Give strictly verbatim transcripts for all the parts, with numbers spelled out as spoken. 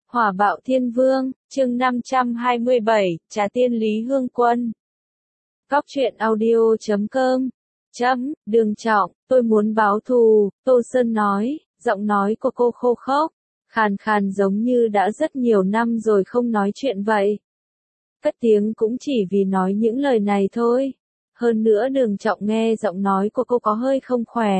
Hỏa bạo thiên vương, chương năm trăm hai mươi bảy, Trà tiên Lý Hương Quân. Góc truyện audio chấm com. Chấm, Đường Trọng, tôi muốn báo thù, Tô Sơn nói, giọng nói của cô khô khốc, khàn khàn giống như đã rất nhiều năm rồi không nói chuyện vậy. Cất tiếng cũng chỉ vì nói những lời này thôi. Hơn nữa Đường Trọng nghe giọng nói của cô có hơi không khỏe.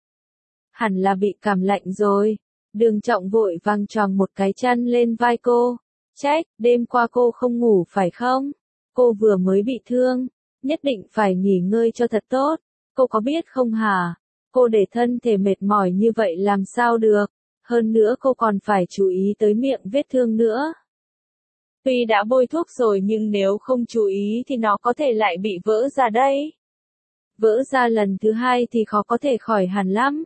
Hẳn là bị cảm lạnh rồi. Đường Trọng vội vàng choàng một cái chăn lên vai cô. Trách, đêm qua cô không ngủ phải không? Cô vừa mới bị thương, nhất định phải nghỉ ngơi cho thật tốt. Cô có biết không hả? Cô để thân thể mệt mỏi như vậy làm sao được? Hơn nữa cô còn phải chú ý tới miệng vết thương nữa. Tuy đã bôi thuốc rồi nhưng nếu không chú ý thì nó có thể lại bị vỡ ra đây. Vỡ ra lần thứ hai thì khó có thể khỏi hẳn lắm.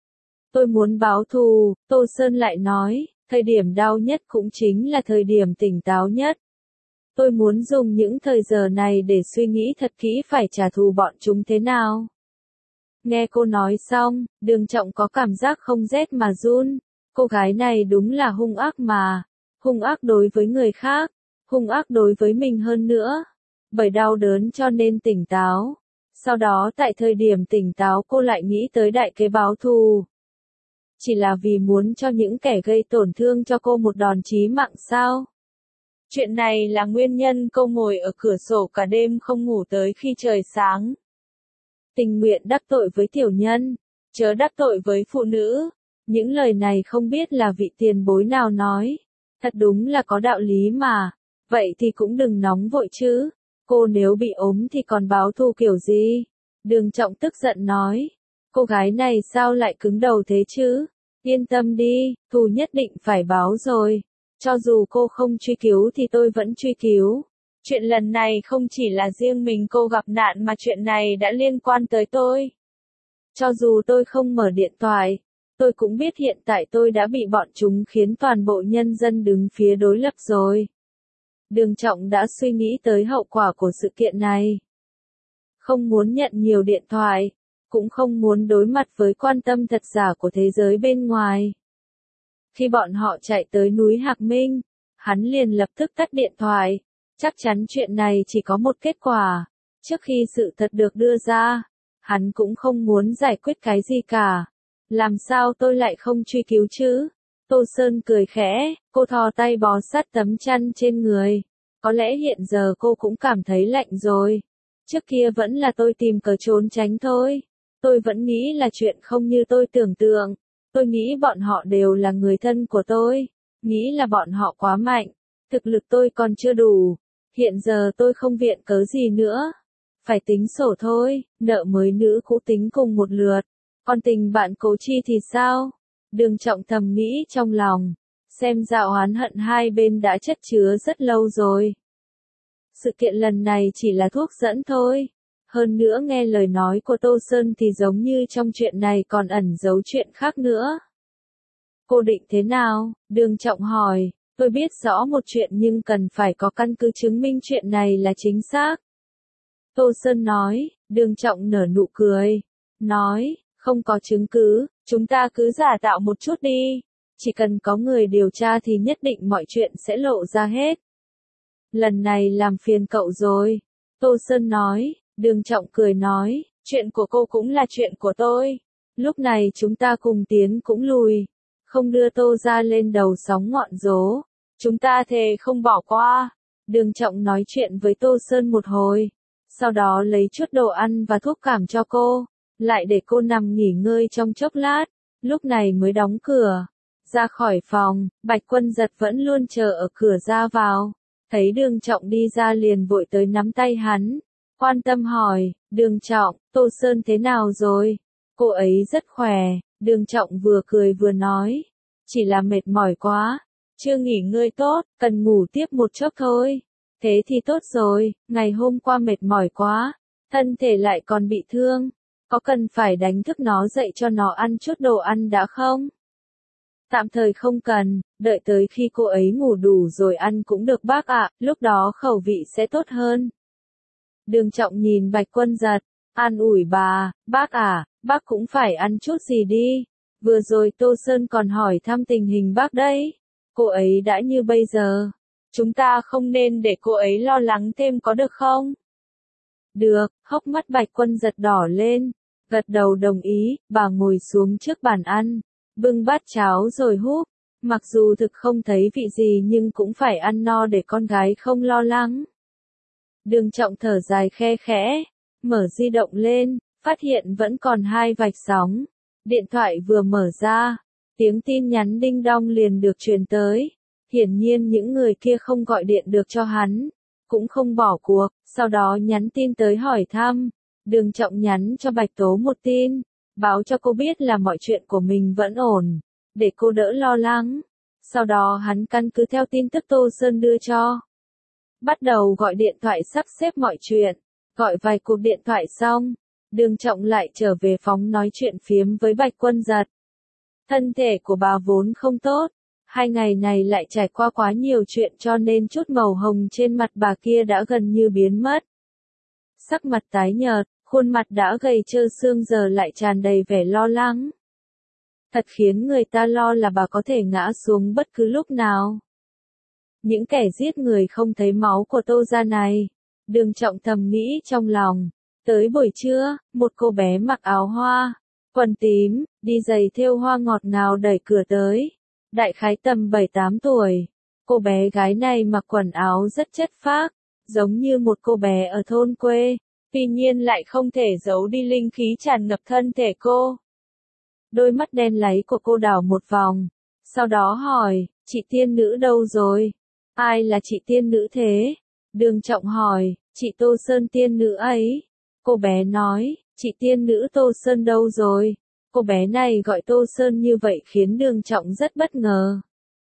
Tôi muốn báo thù, Tô Sơn lại nói, thời điểm đau nhất cũng chính là thời điểm tỉnh táo nhất. Tôi muốn dùng những thời giờ này để suy nghĩ thật kỹ phải trả thù bọn chúng thế nào. Nghe cô nói xong, Đường Trọng có cảm giác không rét mà run. Cô gái này đúng là hung ác mà. Hung ác đối với người khác, hung ác đối với mình hơn nữa. Bởi đau đớn cho nên tỉnh táo. Sau đó tại thời điểm tỉnh táo cô lại nghĩ tới đại kế báo thù. Chỉ là vì muốn cho những kẻ gây tổn thương cho cô một đòn chí mạng sao? Chuyện này là nguyên nhân cô ngồi ở cửa sổ cả đêm không ngủ tới khi trời sáng. Tình nguyện đắc tội với tiểu nhân, chớ đắc tội với phụ nữ. Những lời này không biết là vị tiền bối nào nói. Thật đúng là có đạo lý mà. Vậy thì cũng đừng nóng vội chứ. Cô nếu bị ốm thì còn báo thù kiểu gì? Đường Trọng tức giận nói. Cô gái này sao lại cứng đầu thế chứ? Yên tâm đi, thù nhất định phải báo rồi. Cho dù cô không truy cứu thì tôi vẫn truy cứu. Chuyện lần này không chỉ là riêng mình cô gặp nạn mà chuyện này đã liên quan tới tôi. Cho dù tôi không mở điện thoại, tôi cũng biết hiện tại tôi đã bị bọn chúng khiến toàn bộ nhân dân đứng phía đối lập rồi. Đường Trọng đã suy nghĩ tới hậu quả của sự kiện này. Không muốn nhận nhiều điện thoại, cũng không muốn đối mặt với quan tâm thật giả của thế giới bên ngoài. Khi bọn họ chạy tới núi Hạc Minh, hắn liền lập tức tắt điện thoại. Chắc chắn chuyện này chỉ có một kết quả. Trước khi sự thật được đưa ra, hắn cũng không muốn giải quyết cái gì cả. Làm sao tôi lại không truy cứu chứ? Tô Sơn cười khẽ, cô thò tay bó sát tấm chăn trên người. Có lẽ hiện giờ cô cũng cảm thấy lạnh rồi. Trước kia vẫn là tôi tìm cớ trốn tránh thôi. Tôi vẫn nghĩ là chuyện không như tôi tưởng tượng. Tôi nghĩ bọn họ đều là người thân của tôi. Nghĩ là bọn họ quá mạnh. Thực lực tôi còn chưa đủ. Hiện giờ tôi không viện cớ gì nữa. Phải tính sổ thôi, nợ mới nữ cũ tính cùng một lượt. Còn tình bạn Cố Chi thì sao? Đường Trọng thầm nghĩ trong lòng. Xem ra oán hận hai bên đã chất chứa rất lâu rồi. Sự kiện lần này chỉ là thuốc dẫn thôi. Hơn nữa nghe lời nói của Tô Sơn thì giống như trong chuyện này còn ẩn giấu chuyện khác nữa. Cô định thế nào? Đường Trọng hỏi. Tôi biết rõ một chuyện nhưng cần phải có căn cứ chứng minh chuyện này là chính xác. Tô Sơn nói. Đường Trọng nở nụ cười. Nói, không có chứng cứ, chúng ta cứ giả tạo một chút đi. Chỉ cần có người điều tra thì nhất định mọi chuyện sẽ lộ ra hết. Lần này làm phiền cậu rồi. Tô Sơn nói. Đường Trọng cười nói, chuyện của cô cũng là chuyện của tôi. Lúc này chúng ta cùng tiến cũng lùi. Không đưa Tô ra lên đầu sóng ngọn gió. Chúng ta thề không bỏ qua. Đường Trọng nói chuyện với Tô Sơn một hồi. Sau đó lấy chút đồ ăn và thuốc cảm cho cô. Lại để cô nằm nghỉ ngơi trong chốc lát. Lúc này mới đóng cửa. Ra khỏi phòng, Bạch Quân Giật vẫn luôn chờ ở cửa ra vào. Thấy Đường Trọng đi ra liền vội tới nắm tay hắn. Quan tâm hỏi, Đường Trọng, Tô Sơn thế nào rồi? Cô ấy rất khỏe. Đường Trọng vừa cười vừa nói. Chỉ là mệt mỏi quá. Chưa nghỉ ngơi tốt, cần ngủ tiếp một chốc thôi. Thế thì tốt rồi, ngày hôm qua mệt mỏi quá. Thân thể lại còn bị thương. Có cần phải đánh thức nó dậy cho nó ăn chút đồ ăn đã không? Tạm thời không cần, đợi tới khi cô ấy ngủ đủ rồi ăn cũng được bác ạ, lúc đó khẩu vị sẽ tốt hơn. Đường Trọng nhìn Bạch Quân Giật, an ủi bà, bác à, bác cũng phải ăn chút gì đi. Vừa rồi Tô Sơn còn hỏi thăm tình hình bác đấy. cô ấy đã như bây giờ. Chúng ta không nên để cô ấy lo lắng thêm có được không? Được, hốc mắt Bạch Quân Giật đỏ lên, gật đầu đồng ý, bà ngồi xuống trước bàn ăn, bưng bát cháo rồi húp, mặc dù thực không thấy vị gì nhưng cũng phải ăn no để con gái không lo lắng. Đường Trọng thở dài khe khẽ, mở di động lên, phát hiện vẫn còn hai vạch sóng, điện thoại vừa mở ra, tiếng tin nhắn đinh đong liền được truyền tới, hiển nhiên những người kia không gọi điện được cho hắn, cũng không bỏ cuộc, sau đó nhắn tin tới hỏi thăm. Đường Trọng nhắn cho Bạch Tố một tin, báo cho cô biết là mọi chuyện của mình vẫn ổn, để cô đỡ lo lắng. Sau đó hắn căn cứ theo tin tức Tô Sơn đưa cho, bắt đầu gọi điện thoại sắp xếp mọi chuyện, gọi vài cuộc điện thoại xong, Đường Trọng lại trở về phòng nói chuyện phiếm với Bạch Quân Giật. Thân thể của bà vốn không tốt, hai ngày này lại trải qua quá nhiều chuyện cho nên chút màu hồng trên mặt bà kia đã gần như biến mất. Sắc mặt tái nhợt, khuôn mặt đã gầy trơ xương giờ lại tràn đầy vẻ lo lắng. Thật khiến người ta lo là bà có thể ngã xuống bất cứ lúc nào. Những kẻ giết người không thấy máu của Tô gia này, Đường Trọng thầm nghĩ trong lòng. Tới buổi trưa, một cô bé mặc áo hoa, quần tím, đi giày thêu hoa ngọt ngào đẩy cửa tới. Đại khái tầm bảy tám tuổi, cô bé gái này mặc quần áo rất chất phác, giống như một cô bé ở thôn quê, tuy nhiên lại không thể giấu đi linh khí tràn ngập thân thể cô. Đôi mắt đen láy của cô đảo một vòng, sau đó hỏi, chị tiên nữ đâu rồi? Ai là chị tiên nữ thế? Đường Trọng hỏi, chị Tô Sơn tiên nữ ấy. Cô bé nói, chị tiên nữ Tô Sơn đâu rồi? Cô bé này gọi Tô Sơn như vậy khiến Đường Trọng rất bất ngờ.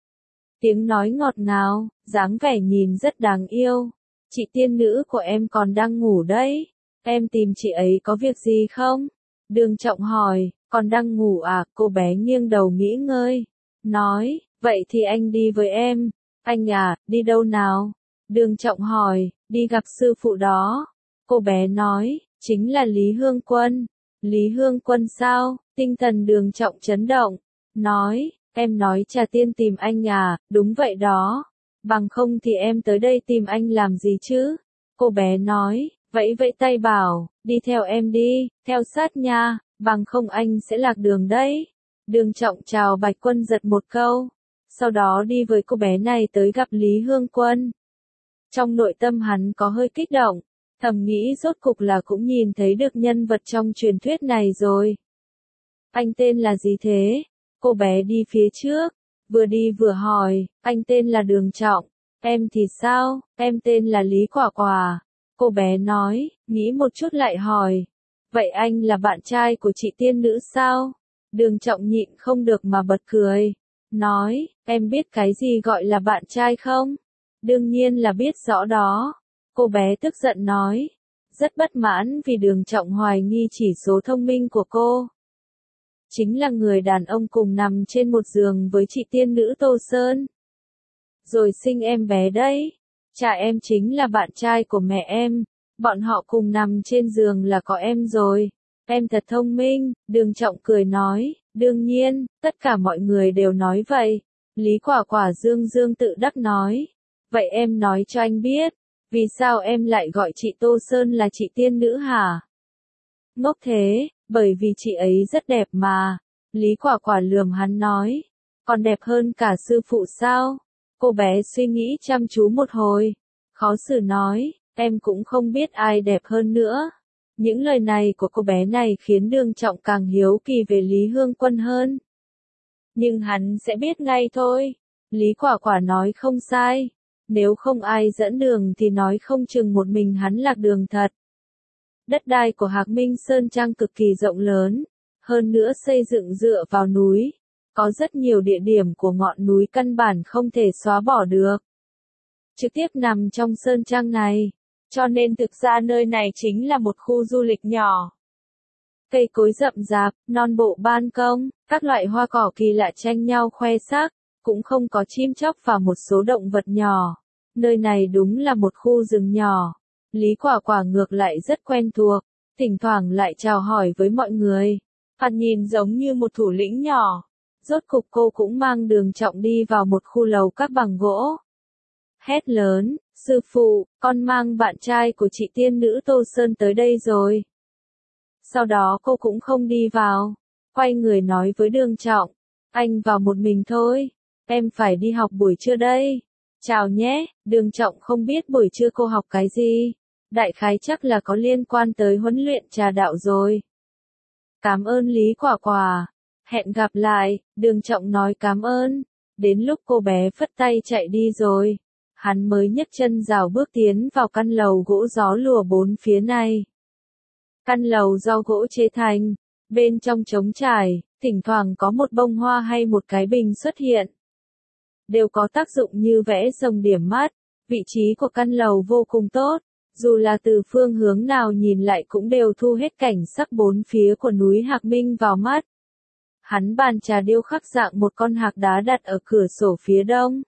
Tiếng nói ngọt ngào, dáng vẻ nhìn rất đáng yêu. Chị tiên nữ của em còn đang ngủ đấy. Em tìm chị ấy có việc gì không? Đường Trọng hỏi, còn đang ngủ à? Cô bé nghiêng đầu nghỉ ngơi. Nói, vậy thì anh đi với em. Anh à, đi đâu nào? Đường Trọng hỏi, đi gặp sư phụ đó. Cô bé nói, chính là Lý Hương Quân. Lý Hương Quân sao? Tinh thần Đường Trọng chấn động. Nói, em nói Trà Tiên tìm anh à? Đúng vậy đó. Bằng không thì em tới đây tìm anh làm gì chứ? Cô bé nói, vẫy vẫy tay bảo, đi theo em đi, theo sát nha, bằng không anh sẽ lạc đường đấy. Đường Trọng chào Bạch Quân Giật một câu, sau đó đi với cô bé này tới gặp Lý Hương Quân. Trong nội tâm hắn có hơi kích động, thầm nghĩ rốt cục là cũng nhìn thấy được nhân vật trong truyền thuyết này rồi. Anh tên là gì thế? Cô bé đi phía trước, vừa đi vừa hỏi, anh tên là Đường Trọng, em thì sao? Em tên là Lý Quả Quả. Cô bé nói, nghĩ một chút lại hỏi, vậy anh là bạn trai của chị tiên nữ sao? Đường Trọng nhịn không được mà bật cười, nói, em biết cái gì gọi là bạn trai không? Đương nhiên là biết rõ đó. Cô bé tức giận nói, rất bất mãn vì Đường Trọng hoài nghi chỉ số thông minh của cô. Chính là người đàn ông cùng nằm trên một giường với chị tiên nữ Tô Sơn. Rồi sinh em bé đấy. Cha em chính là bạn trai của mẹ em. Bọn họ cùng nằm trên giường là có em rồi. Em thật thông minh, Đường Trọng cười nói, đương nhiên, tất cả mọi người đều nói vậy. Lý Quả Quả dương dương tự đắc nói. Vậy em nói cho anh biết, vì sao em lại gọi chị Tô Sơn là chị tiên nữ hả? Ngốc thế, bởi vì chị ấy rất đẹp mà. Lý Quả Quả lườm hắn nói, còn đẹp hơn cả sư phụ sao? Cô bé suy nghĩ chăm chú một hồi, khó xử nói, em cũng không biết ai đẹp hơn nữa. Những lời này của cô bé này khiến Đường Trọng càng hiếu kỳ về Lý Hương Quân hơn. Nhưng hắn sẽ biết ngay thôi. Lý Quả Quả nói không sai. Nếu không ai dẫn đường thì nói không chừng một mình hắn lạc đường thật. Đất đai của Hạc Minh Sơn Trang cực kỳ rộng lớn, hơn nữa xây dựng dựa vào núi. Có rất nhiều địa điểm của ngọn núi căn bản không thể xóa bỏ được. Trực tiếp nằm trong Sơn Trang này, cho nên thực ra nơi này chính là một khu du lịch nhỏ. Cây cối rậm rạp, non bộ ban công, các loại hoa cỏ kỳ lạ tranh nhau khoe sắc, cũng không có chim chóc và một số động vật nhỏ. Nơi này đúng là một khu rừng nhỏ. Lý Quả Quả ngược lại rất quen thuộc, thỉnh thoảng lại chào hỏi với mọi người. Thoạt nhìn giống như một thủ lĩnh nhỏ. Rốt cục cô cũng mang Đường Trọng đi vào một khu lầu các bằng gỗ. Hét lớn, sư phụ, con mang bạn trai của chị tiên nữ Tô Sơn tới đây rồi. Sau đó cô cũng không đi vào, quay người nói với Đường Trọng, anh vào một mình thôi, em phải đi học buổi trưa đây. Chào nhé, Đường Trọng không biết buổi trưa cô học cái gì, đại khái chắc là có liên quan tới huấn luyện trà đạo rồi. Cảm ơn Lý Quả Quả, hẹn gặp lại, Đường Trọng nói cảm ơn, đến lúc cô bé phất tay chạy đi rồi, hắn mới nhấc chân rào bước tiến vào căn lầu gỗ gió lùa bốn phía này. Căn lầu do gỗ chế thành, bên trong trống trải, thỉnh thoảng có một bông hoa hay một cái bình xuất hiện. Đều có tác dụng như vẽ rồng điểm mắt, vị trí của căn lầu vô cùng tốt, dù là từ phương hướng nào nhìn lại cũng đều thu hết cảnh sắc bốn phía của núi Hạc Minh vào mắt. Hắn bàn trà điêu khắc dạng một con hạc đá đặt ở cửa sổ phía đông.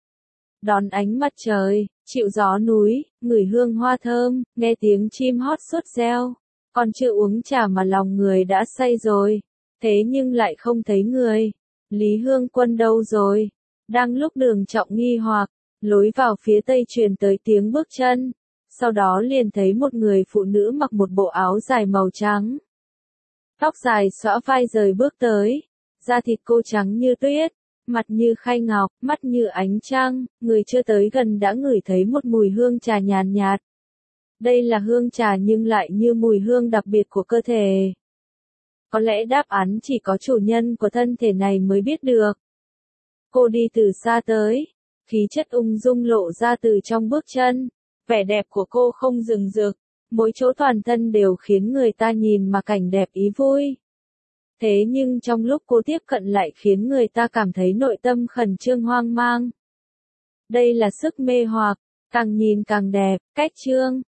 Đón ánh mặt trời, chịu gió núi, ngửi hương hoa thơm, nghe tiếng chim hót suốt reo. Còn chưa uống trà mà lòng người đã say rồi. Thế nhưng lại không thấy người. Lý Hương Quân đâu rồi? Đang lúc Đường Trọng nghi hoặc, lối vào phía tây truyền tới tiếng bước chân. Sau đó liền thấy một người phụ nữ mặc một bộ áo dài màu trắng. Tóc dài xõa vai rời bước tới. Da thịt cô trắng như tuyết, mặt như khay ngọc, mắt như ánh trăng, người chưa tới gần đã ngửi thấy một mùi hương trà nhàn nhạt. Đây là hương trà nhưng lại như mùi hương đặc biệt của cơ thể. Có lẽ đáp án chỉ có chủ nhân của thân thể này mới biết được. Cô đi từ xa tới, khí chất ung dung lộ ra từ trong bước chân, vẻ đẹp của cô không rừng rực, mỗi chỗ toàn thân đều khiến người ta nhìn mà cảnh đẹp ý vui. Thế nhưng trong lúc cô tiếp cận lại khiến người ta cảm thấy nội tâm khẩn trương hoang mang. Đây là sức mê hoặc, càng nhìn càng đẹp, cách trương,